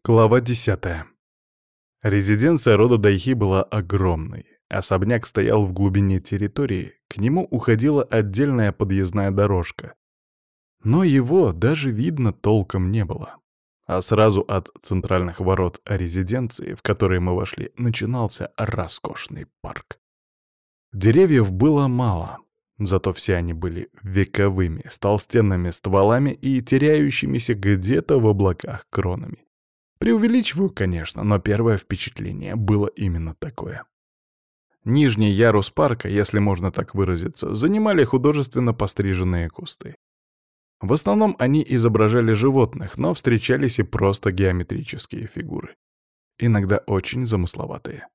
Глава 10. Резиденция рода Дайхи была огромной. Особняк стоял в глубине территории, к нему уходила отдельная подъездная дорожка. Но его даже видно толком не было. А сразу от центральных ворот резиденции, в которые мы вошли, начинался роскошный парк. Деревьев было мало, зато все они были вековыми, с толстенными стволами и теряющимися где-то в облаках кронами. Преувеличиваю, конечно, но первое впечатление было именно такое. Нижний ярус парка, если можно так выразиться, занимали художественно постриженные кусты. В основном они изображали животных, но встречались и просто геометрические фигуры. Иногда очень замысловатые.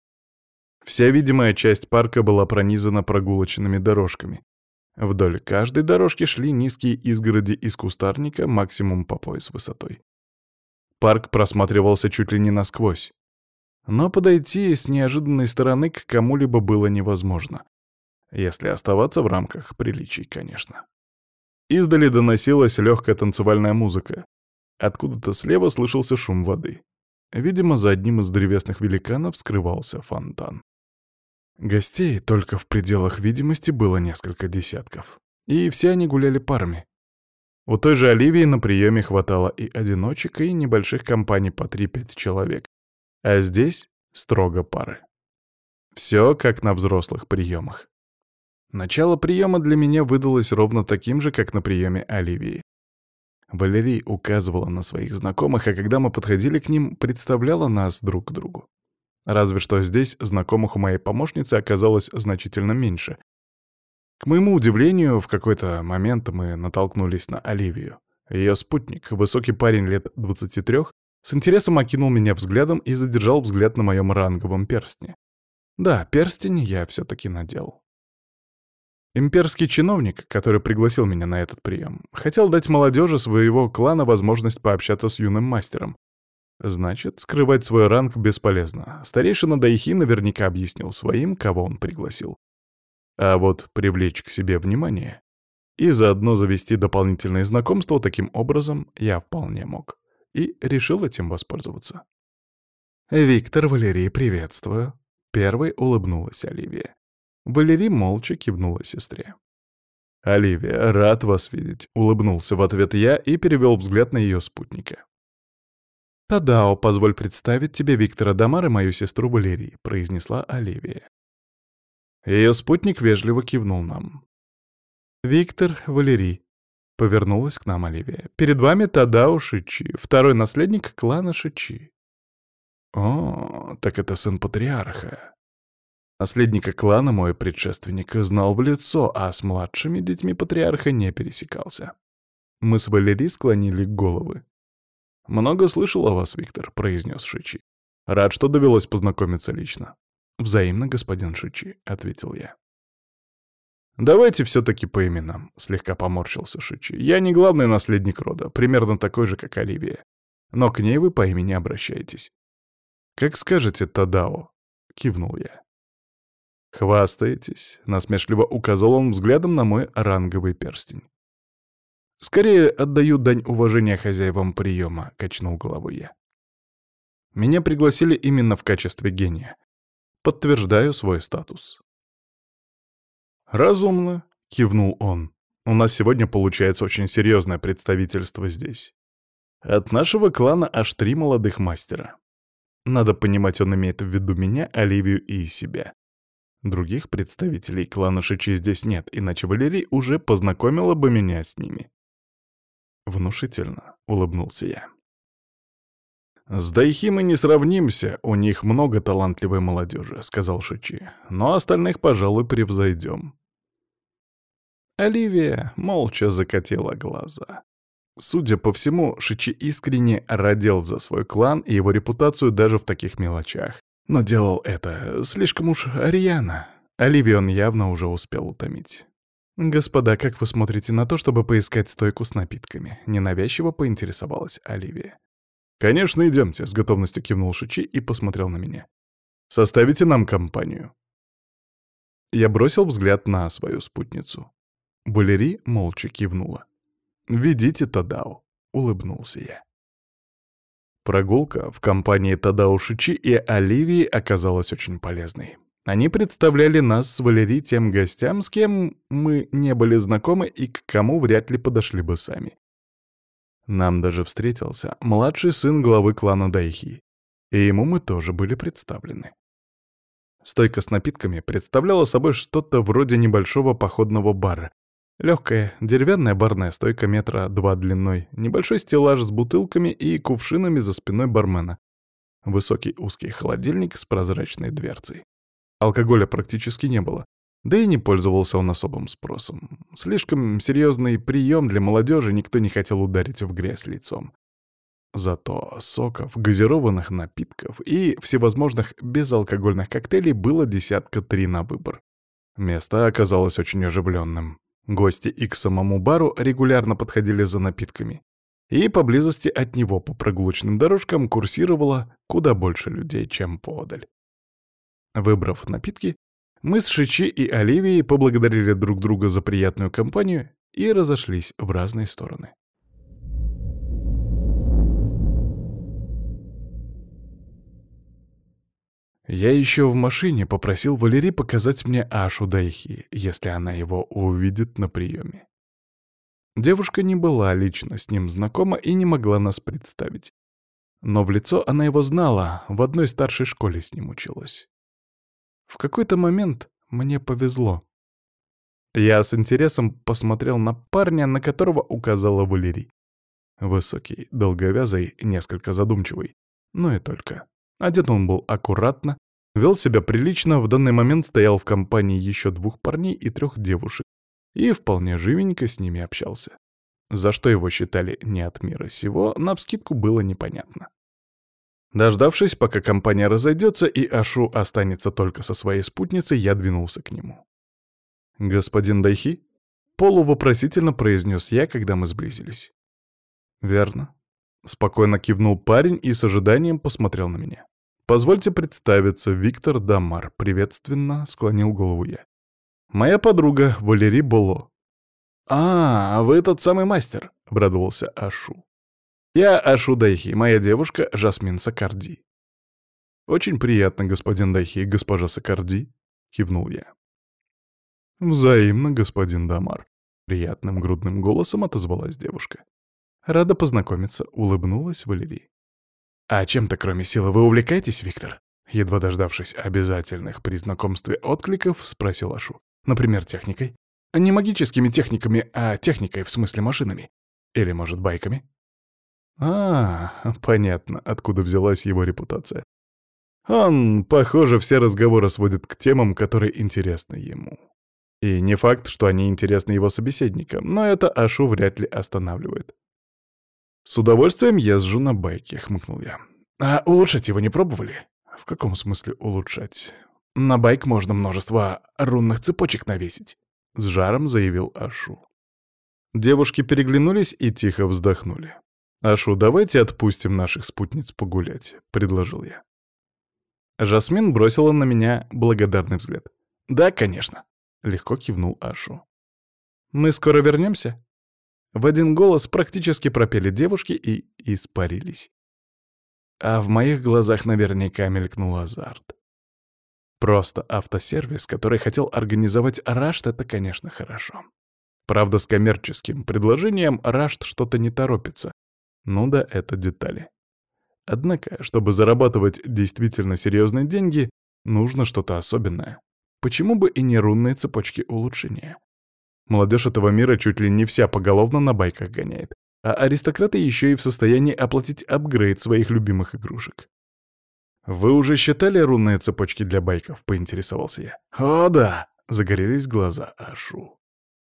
Вся видимая часть парка была пронизана прогулочными дорожками. Вдоль каждой дорожки шли низкие изгороди из кустарника, максимум по пояс высотой. Парк просматривался чуть ли не насквозь. Но подойти с неожиданной стороны к кому-либо было невозможно. Если оставаться в рамках приличий, конечно. Издали доносилась легкая танцевальная музыка. Откуда-то слева слышался шум воды. Видимо, за одним из древесных великанов скрывался фонтан. Гостей только в пределах видимости было несколько десятков. И все они гуляли парами. У той же Оливии на приеме хватало и одиночек, и небольших компаний по 3-5 человек. А здесь строго пары. Все как на взрослых приемах. Начало приема для меня выдалось ровно таким же, как на приеме Оливии. Валерий указывала на своих знакомых, а когда мы подходили к ним, представляла нас друг к другу. Разве что здесь знакомых у моей помощницы оказалось значительно меньше. К моему удивлению, в какой-то момент мы натолкнулись на Оливию. Ее спутник, высокий парень лет 23, с интересом окинул меня взглядом и задержал взгляд на моем ранговом перстне. Да, перстень я все-таки надел. Имперский чиновник, который пригласил меня на этот прием, хотел дать молодежи своего клана возможность пообщаться с юным мастером. Значит, скрывать свой ранг бесполезно. Старейшина Дайхи наверняка объяснил своим, кого он пригласил. А вот привлечь к себе внимание и заодно завести дополнительные знакомства таким образом я вполне мог. И решил этим воспользоваться. «Виктор, Валерий, приветствую!» Первой улыбнулась Оливия. Валерий молча кивнула сестре. «Оливия, рад вас видеть», — улыбнулся в ответ я и перевел взгляд на ее спутника. «Тадао, позволь представить тебе Виктора Дамар и мою сестру Валерий», — произнесла Оливия. Ее спутник вежливо кивнул нам. «Виктор, Валерий», — повернулась к нам Оливия. «Перед вами Тадао Шичи, второй наследник клана Шичи». «О, так это сын патриарха». Наследника клана мой предшественник знал в лицо, а с младшими детьми патриарха не пересекался. Мы с Валерией склонили головы. «Много слышал о вас, Виктор», — произнес Шичи. «Рад, что довелось познакомиться лично». «Взаимно, господин Шичи», — ответил я. «Давайте все-таки по именам», — слегка поморщился Шичи. «Я не главный наследник рода, примерно такой же, как Оливия. Но к ней вы по имени обращаетесь». «Как скажете, Тадао», — кивнул я. «Хвастаетесь», — насмешливо указал он взглядом на мой ранговый перстень. «Скорее отдаю дань уважения хозяевам приема», — качнул головой я. «Меня пригласили именно в качестве гения. Подтверждаю свой статус». «Разумно», — кивнул он. «У нас сегодня получается очень серьезное представительство здесь. От нашего клана аж 3 молодых мастера. Надо понимать, он имеет в виду меня, Оливию и себя. Других представителей клана Шичи здесь нет, иначе Валерий уже познакомила бы меня с ними». «Внушительно», — улыбнулся я. «С Дайхи мы не сравнимся, у них много талантливой молодежи», — сказал Шичи. «Но остальных, пожалуй, превзойдем». Оливия молча закатила глаза. Судя по всему, Шичи искренне родил за свой клан и его репутацию даже в таких мелочах. Но делал это слишком уж рьяно. Оливию он явно уже успел утомить. «Господа, как вы смотрите на то, чтобы поискать стойку с напитками?» — ненавязчиво поинтересовалась Оливия. «Конечно, идемте», — с готовностью кивнул Шичи и посмотрел на меня. «Составите нам компанию». Я бросил взгляд на свою спутницу. Валерий молча кивнула. «Ведите Тадао», — улыбнулся я. Прогулка в компании Тадао Шичи и Оливии оказалась очень полезной. Они представляли нас с Валери тем гостям, с кем мы не были знакомы и к кому вряд ли подошли бы сами. Нам даже встретился младший сын главы клана Дайхи, и ему мы тоже были представлены. Стойка с напитками представляла собой что-то вроде небольшого походного бара. Легкая деревянная барная стойка метра 2 длиной, небольшой стеллаж с бутылками и кувшинами за спиной бармена, высокий узкий холодильник с прозрачной дверцей. Алкоголя практически не было, да и не пользовался он особым спросом. Слишком серьезный прием для молодежи, никто не хотел ударить в грязь лицом. Зато соков, газированных напитков и всевозможных безалкогольных коктейлей было десятка 3 на выбор. Место оказалось очень оживленным. Гости и к самому бару регулярно подходили за напитками. И поблизости от него по прогулочным дорожкам курсировало куда больше людей, чем поодаль. Выбрав напитки, мы с Шичи и Оливией поблагодарили друг друга за приятную компанию и разошлись в разные стороны. Я еще в машине попросил Валери показать мне Ашу Дайхи, если она его увидит на приеме. Девушка не была лично с ним знакома и не могла нас представить. Но в лицо она его знала, в одной старшей школе с ним училась. В какой-то момент мне повезло. Я с интересом посмотрел на парня, на которого указала Валерий. Высокий, долговязый, несколько задумчивый. Но и только. Одет он был аккуратно, вел себя прилично, в данный момент стоял в компании еще 2 парней и 3 девушек, и вполне живенько с ними общался. За что его считали не от мира сего, навскидку было непонятно. Дождавшись, пока компания разойдется и Ашу останется только со своей спутницей, я двинулся к нему. «Господин Дайхи?» — полувопросительно произнес я, когда мы сблизились. «Верно». Спокойно кивнул парень и с ожиданием посмотрел на меня. «Позвольте представиться, Виктор Дамар», — приветственно склонил голову я. «Моя подруга Валери Боло». «А, вы тот самый мастер», — обрадовался Ашу. «Я Ашу Дайхи, моя девушка Жасмин Сакарди». «Очень приятно, господин Дайхи и госпожа Сакарди», — кивнул я. «Взаимно, господин Дамар», — приятным грудным голосом отозвалась девушка. «Рада познакомиться», — улыбнулась Валерий. «А чем-то, кроме силы, вы увлекаетесь, Виктор?» Едва дождавшись обязательных при знакомстве откликов, спросил Ашу. «Например, техникой?» «Не магическими техниками, а техникой, в смысле машинами. Или, может, байками?» Понятно, откуда взялась его репутация. Он, похоже, все разговоры сводит к темам, которые интересны ему. И не факт, что они интересны его собеседникам, но это Ашу вряд ли останавливает. «С удовольствием езжу на байке», — хмыкнул я. «А улучшать его не пробовали?» «В каком смысле улучшать?» «На байк можно множество рунных цепочек навесить», — с жаром заявил Ашу. Девушки переглянулись и тихо вздохнули. «Ашу, давайте отпустим наших спутниц погулять», — предложил я. Жасмин бросила на меня благодарный взгляд. «Да, конечно», — легко кивнул Ашу. «Мы скоро вернемся?» В один голос практически пропели девушки и испарились. А в моих глазах наверняка мелькнул азарт. Просто автосервис, который хотел организовать Рашт, это, конечно, хорошо. Правда, с коммерческим предложением Рашт что-то не торопится. Ну да, это детали. Однако, чтобы зарабатывать действительно серьезные деньги, нужно что-то особенное. Почему бы и не рунные цепочки улучшения? Молодежь этого мира чуть ли не вся поголовно на байках гоняет, а аристократы еще и в состоянии оплатить апгрейд своих любимых игрушек. «Вы уже считали рунные цепочки для байков?» — поинтересовался я. «О, да!» — загорелись глаза Ашу.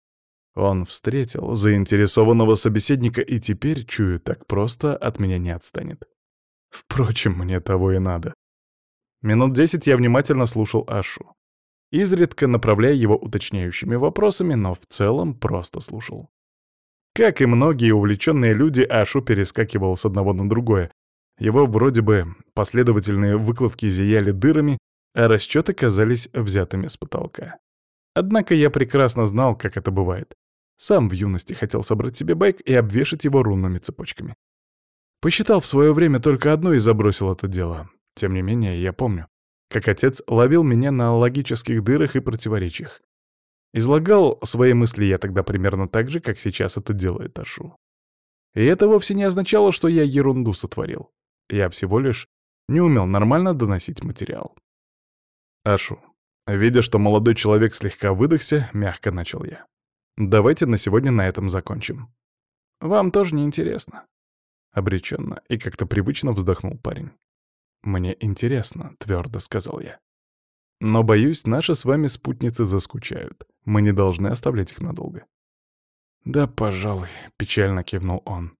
Он встретил заинтересованного собеседника и теперь, чую, так просто от меня не отстанет. Впрочем, мне того и надо. Минут 10 я внимательно слушал Ашу, изредка направляя его уточняющими вопросами, но в целом просто слушал. Как и многие увлеченные люди, Ашу перескакивал с одного на другое. Его вроде бы последовательные выкладки зияли дырами, а расчеты казались взятыми с потолка. Однако я прекрасно знал, как это бывает. Сам в юности хотел собрать себе байк и обвешать его рунными цепочками. Посчитал в свое время только одно и забросил это дело. Тем не менее, я помню, как отец ловил меня на логических дырах и противоречиях. Излагал свои мысли я тогда примерно так же, как сейчас это делает Ашу. И это вовсе не означало, что я ерунду сотворил. Я всего лишь не умел нормально доносить материал. Ашу, видя, что молодой человек слегка выдохся, мягко начал я. Давайте на сегодня на этом закончим. Вам тоже не интересно. Обреченно и как-то привычно вздохнул парень. Мне интересно, твердо сказал я. Но, боюсь, наши с вами спутницы заскучают. Мы не должны оставлять их надолго. Да, пожалуй, печально кивнул он.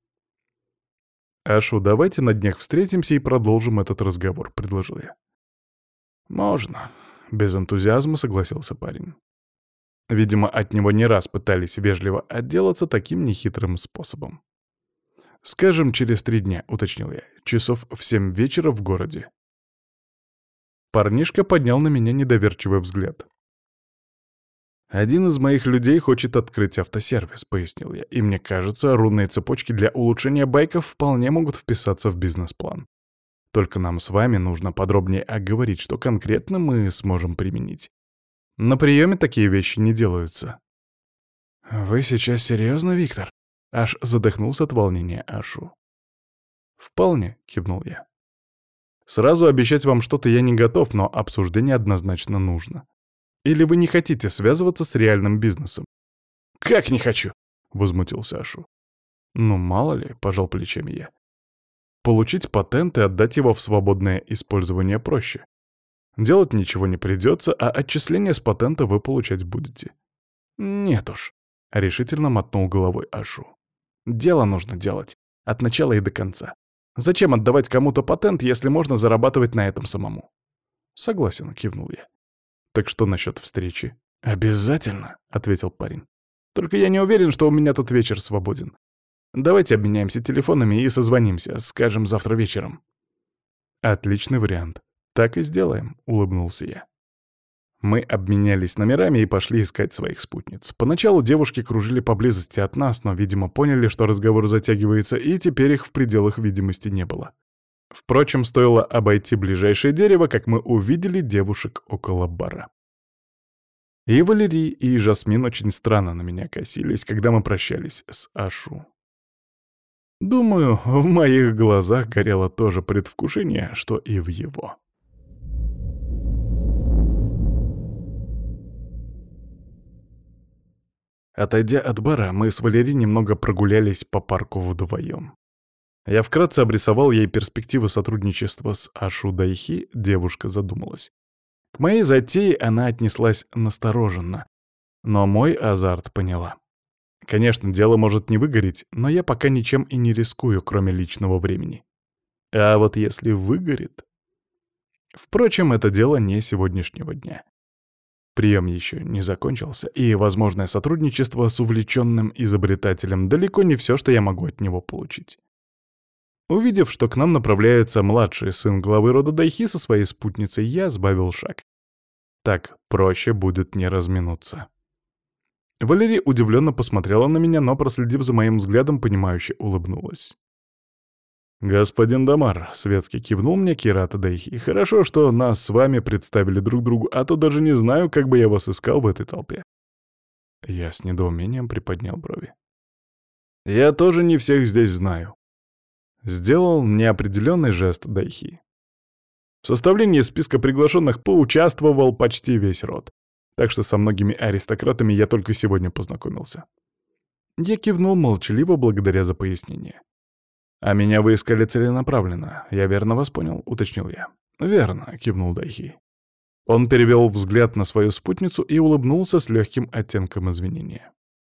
Ашу, давайте на днях встретимся и продолжим этот разговор, предложил я. Можно, без энтузиазма согласился парень. Видимо, от него не раз пытались вежливо отделаться таким нехитрым способом. «Скажем, через 3 дня», — уточнил я, — «часов в 7 вечера в городе». Парнишка поднял на меня недоверчивый взгляд. «Один из моих людей хочет открыть автосервис», — пояснил я, «и мне кажется, рунные цепочки для улучшения байков вполне могут вписаться в бизнес-план. Только нам с вами нужно подробнее оговорить, что конкретно мы сможем применить. На приеме такие вещи не делаются». «Вы сейчас серьезно, Виктор?» Аж задохнулся от волнения Ашу. «Вполне», — кивнул я. «Сразу обещать вам что-то я не готов, но обсуждение однозначно нужно. Или вы не хотите связываться с реальным бизнесом?» «Как не хочу?» — возмутился Ашу. «Ну, мало ли», — пожал плечами я. «Получить патент и отдать его в свободное использование проще. Делать ничего не придется, а отчисления с патента вы получать будете». «Нет уж», — решительно мотнул головой Ашу. «Дело нужно делать. От начала и до конца. Зачем отдавать кому-то патент, если можно зарабатывать на этом самому?» «Согласен», — кивнул я. «Так что насчет встречи?» «Обязательно», — ответил парень. «Только я не уверен, что у меня тут вечер свободен. Давайте обменяемся телефонами и созвонимся, скажем, завтра вечером». «Отличный вариант. Так и сделаем», — улыбнулся я. Мы обменялись номерами и пошли искать своих спутниц. Поначалу девушки кружили поблизости от нас, но, видимо, поняли, что разговор затягивается, и теперь их в пределах видимости не было. Впрочем, стоило обойти ближайшее дерево, как мы увидели девушек около бара. И Валерий, и Жасмин очень странно на меня косились, когда мы прощались с Ашу. Думаю, в моих глазах горело то же предвкушение, что и в его. Отойдя от бара, мы с Валерией немного прогулялись по парку вдвоем. Я вкратце обрисовал ей перспективы сотрудничества с Ашу Дайхи, девушка задумалась. К моей затее она отнеслась настороженно, но мой азарт поняла. Конечно, дело может не выгореть, но я пока ничем и не рискую, кроме личного времени. А вот если выгорит... Впрочем, это дело не сегодняшнего дня. Прием еще не закончился, и возможное сотрудничество с увлеченным изобретателем далеко не все, что я могу от него получить. Увидев, что к нам направляется младший сын главы рода Дайхи со своей спутницей, я сбавил шаг. Так проще будет не разминуться. Валерия удивленно посмотрела на меня, но, проследив за моим взглядом, понимающе улыбнулась. «Господин Дамар», — светски кивнул мне Кирата Дайхи, — «хорошо, что нас с вами представили друг другу, а то даже не знаю, как бы я вас искал в этой толпе». Я с недоумением приподнял брови. «Я тоже не всех здесь знаю», — сделал неопределенный жест Дайхи. В составлении списка приглашенных поучаствовал почти весь род, так что со многими аристократами я только сегодня познакомился. Я кивнул молчаливо, благодаря за пояснение. «А меня вы искали целенаправленно. Я верно вас понял?» — уточнил я. «Верно», — кивнул Дайхи. Он перевел взгляд на свою спутницу и улыбнулся с легким оттенком извинения.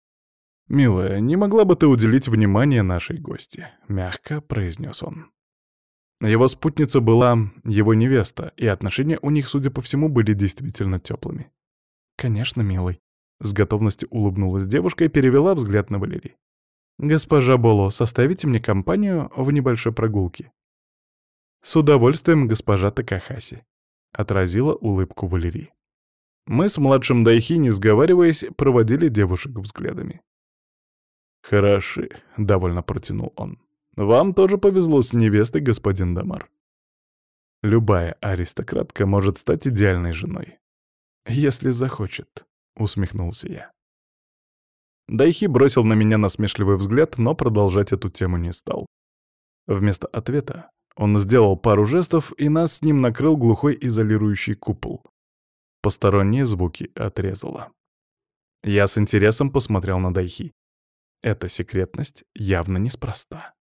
«Милая, не могла бы ты уделить внимание нашей гости?» — мягко произнес он. Его спутница была его невеста, и отношения у них, судя по всему, были действительно теплыми. «Конечно, милый», — с готовностью улыбнулась девушка и перевела взгляд на Валерий. «Госпожа Боло, составите мне компанию в небольшой прогулке?» «С удовольствием, госпожа Такахаси», — отразила улыбку Валерии. Мы с младшим Дайхи, не сговариваясь, проводили девушек взглядами. «Хороши», — довольно протянул он. Вам тоже повезло с невестой, господин Дамар. Любая аристократка может стать идеальной женой. Если захочет, усмехнулся я. Дайхи бросил на меня насмешливый взгляд, но продолжать эту тему не стал. Вместо ответа он сделал пару жестов, и нас с ним накрыл глухой изолирующий купол. Посторонние звуки отрезало. Я с интересом посмотрел на Дайхи. Эта секретность явно неспроста.